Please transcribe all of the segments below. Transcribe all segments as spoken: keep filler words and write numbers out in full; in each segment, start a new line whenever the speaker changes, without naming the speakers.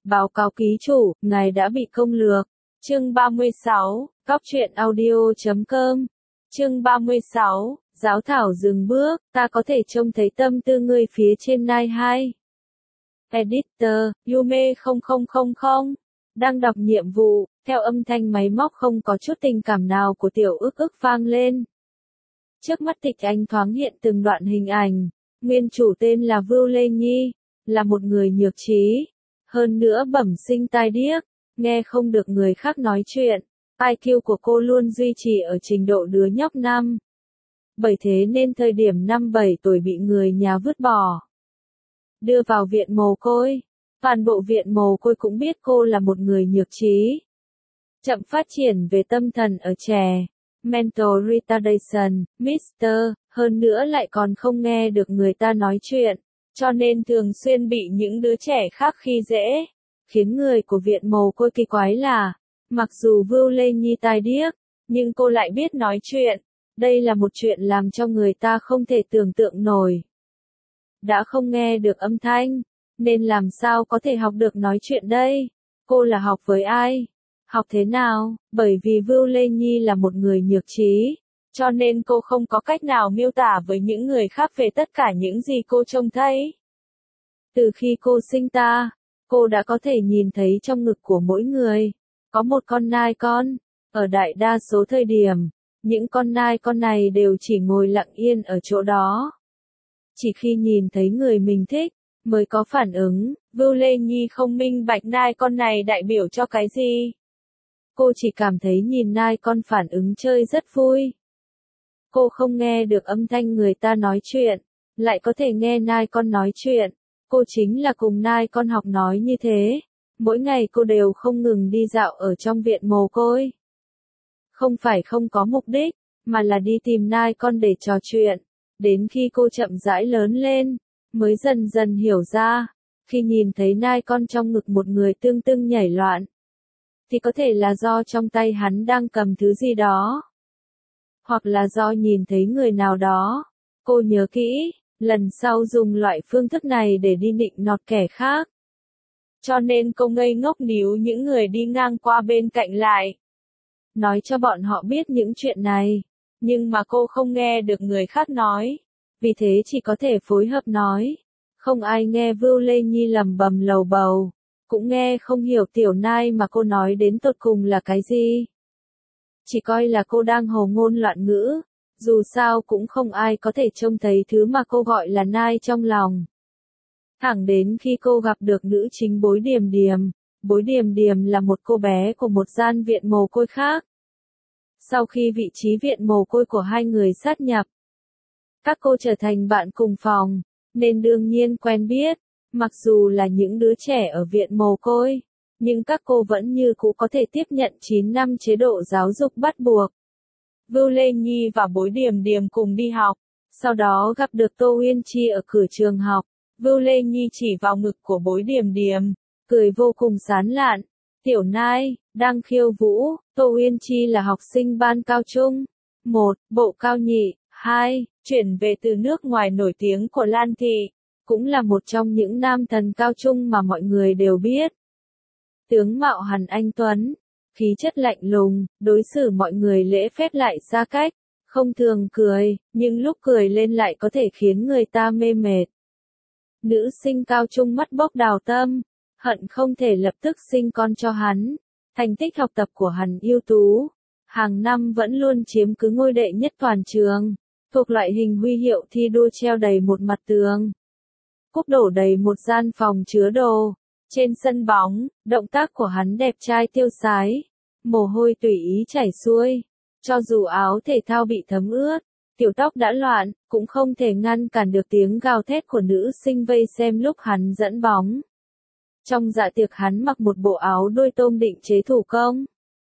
Báo cáo ký chủ, ngài đã bị công lược. Chương ba mươi sáu, Cóc truyện audio chấm com. Chương ba mươi sáu, Giáo thảo dừng bước, ta có thể trông thấy tâm tư ngươi phía trên nai hai. Editor, Yume không không không không, đang đọc nhiệm vụ, theo âm thanh máy móc không có chút tình cảm nào của tiểu ức ức vang lên. Trước mắt Tịch Anh thoáng hiện từng đoạn hình ảnh, nguyên chủ tên là Vưu Lê Nhi, là một người nhược trí, hơn nữa bẩm sinh tai điếc, nghe không được người khác nói chuyện, i kiu của cô luôn duy trì ở trình độ đứa nhóc năm. Bởi thế nên thời điểm năm bảy tuổi bị người nhà vứt bỏ. Đưa vào viện mồ côi, toàn bộ viện mồ côi cũng biết cô là một người nhược trí. Chậm phát triển về tâm thần ở trẻ, mental retardation, mister, hơn nữa lại còn không nghe được người ta nói chuyện, cho nên thường xuyên bị những đứa trẻ khác khi dễ. Khiến người của viện mồ côi kỳ quái là, mặc dù Vưu Lê Nhi tai điếc, nhưng cô lại biết nói chuyện. Đây là một chuyện làm cho người ta không thể tưởng tượng nổi. Đã không nghe được âm thanh, nên làm sao có thể học được nói chuyện đây? Cô là học với ai? Học thế nào? Bởi vì Vưu Lê Nhi là một người nhược trí, cho nên cô không có cách nào miêu tả với những người khác về tất cả những gì cô trông thấy. Từ khi cô sinh ra, cô đã có thể nhìn thấy trong ngực của mỗi người, có một con nai con. Ở đại đa số thời điểm, những con nai con này đều chỉ ngồi lặng yên ở chỗ đó. Chỉ khi nhìn thấy người mình thích, mới có phản ứng. Vưu Lê Nhi không minh bạch nai con này đại biểu cho cái gì. Cô chỉ cảm thấy nhìn nai con phản ứng chơi rất vui. Cô không nghe được âm thanh người ta nói chuyện, lại có thể nghe nai con nói chuyện. Cô chính là cùng nai con học nói như thế. Mỗi ngày cô đều không ngừng đi dạo ở trong viện mồ côi. Không phải không có mục đích, mà là đi tìm nai con để trò chuyện. Đến khi cô chậm rãi lớn lên, mới dần dần hiểu ra, khi nhìn thấy nai con trong ngực một người tương tưng nhảy loạn, thì có thể là do trong tay hắn đang cầm thứ gì đó. Hoặc là do nhìn thấy người nào đó. Cô nhớ kỹ, lần sau dùng loại phương thức này để đi nịnh nọt kẻ khác. Cho nên cô ngây ngốc níu những người đi ngang qua bên cạnh lại. Nói cho bọn họ biết những chuyện này, nhưng mà cô không nghe được người khác nói, vì thế chỉ có thể phối hợp nói. Không ai nghe Vưu Lê Nhi lẩm bẩm lầu bầu, cũng nghe không hiểu tiểu nai mà cô nói đến tột cùng là cái gì. Chỉ coi là cô đang hồ ngôn loạn ngữ, dù sao cũng không ai có thể trông thấy thứ mà cô gọi là nai trong lòng. Thẳng đến khi cô gặp được nữ chính Bối Điềm Điềm. Bối Điềm Điềm là một cô bé của một gian viện mồ côi khác. Sau khi vị trí viện mồ côi của hai người sát nhập, các cô trở thành bạn cùng phòng, nên đương nhiên quen biết. Mặc dù là những đứa trẻ ở viện mồ côi, nhưng các cô vẫn như cũ có thể tiếp nhận chín năm chế độ giáo dục bắt buộc. Vưu Lê Nhi và Bối Điềm Điềm cùng đi học, sau đó gặp được Tô Uyên Chi ở cửa trường học. Vưu Lê Nhi chỉ vào ngực của Bối Điềm Điềm, cười vô cùng sán lạn. Tiểu nai, đang khiêu vũ. Tô Uyên Chi là học sinh ban cao trung. Một, bộ cao nhị. Hai, chuyển về từ nước ngoài nổi tiếng của Lan Thị. Cũng là một trong những nam thần cao trung mà mọi người đều biết. Tướng mạo hẳn anh tuấn, khí chất lạnh lùng, đối xử mọi người lễ phép lại xa cách, không thường cười, nhưng lúc cười lên lại có thể khiến người ta mê mệt. Nữ sinh cao trung mắt bốc đào tâm, hận không thể lập tức sinh con cho hắn. Thành tích học tập của hắn ưu tú, hàng năm vẫn luôn chiếm cứ ngôi đệ nhất toàn trường, thuộc loại hình huy hiệu thi đua treo đầy một mặt tường. Cúp đổ đầy một gian phòng chứa đồ. Trên sân bóng, động tác của hắn đẹp trai tiêu sái, mồ hôi tùy ý chảy xuôi. Cho dù áo thể thao bị thấm ướt, tiểu tóc đã loạn, cũng không thể ngăn cản được tiếng gào thét của nữ sinh vây xem lúc hắn dẫn bóng. Trong dạ tiệc hắn mặc một bộ áo đuôi tôm định chế thủ công.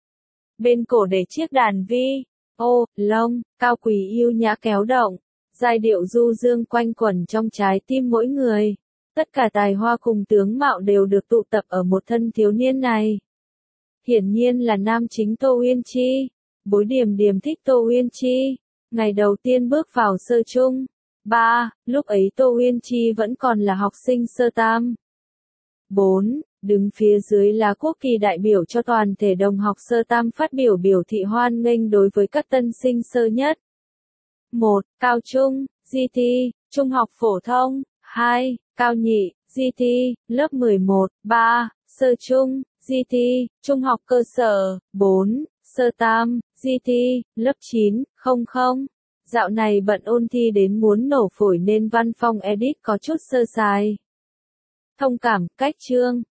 Bên cổ để chiếc đàn vi, ô, lông, cao quý yêu nhã kéo động. Giai điệu du dương quanh quẩn trong trái tim mỗi người. Tất cả tài hoa cùng tướng mạo đều được tụ tập ở một thân thiếu niên này. Hiển nhiên là nam chính Tô Uyên Chi. Bối Điềm Điềm thích Tô Uyên Chi. Ngày đầu tiên bước vào sơ trung. Ba, lúc ấy Tô Uyên Chi vẫn còn là học sinh sơ tam. Bốn, Đứng phía dưới là quốc kỳ đại biểu cho toàn thể đồng học sơ tam phát biểu biểu thị hoan nghênh đối với các tân sinh sơ nhất. một. Cao trung, giê tê, trung học phổ thông. hai. Cao nhị, giê tê, lớp mười một. ba. Sơ trung, giê tê, trung học cơ sở. bốn. Sơ tam, giê tê, lớp chín. không không. Dạo này bận ôn thi đến muốn nổ phổi nên văn phòng edit có chút sơ sài. Thông cảm, cách chương.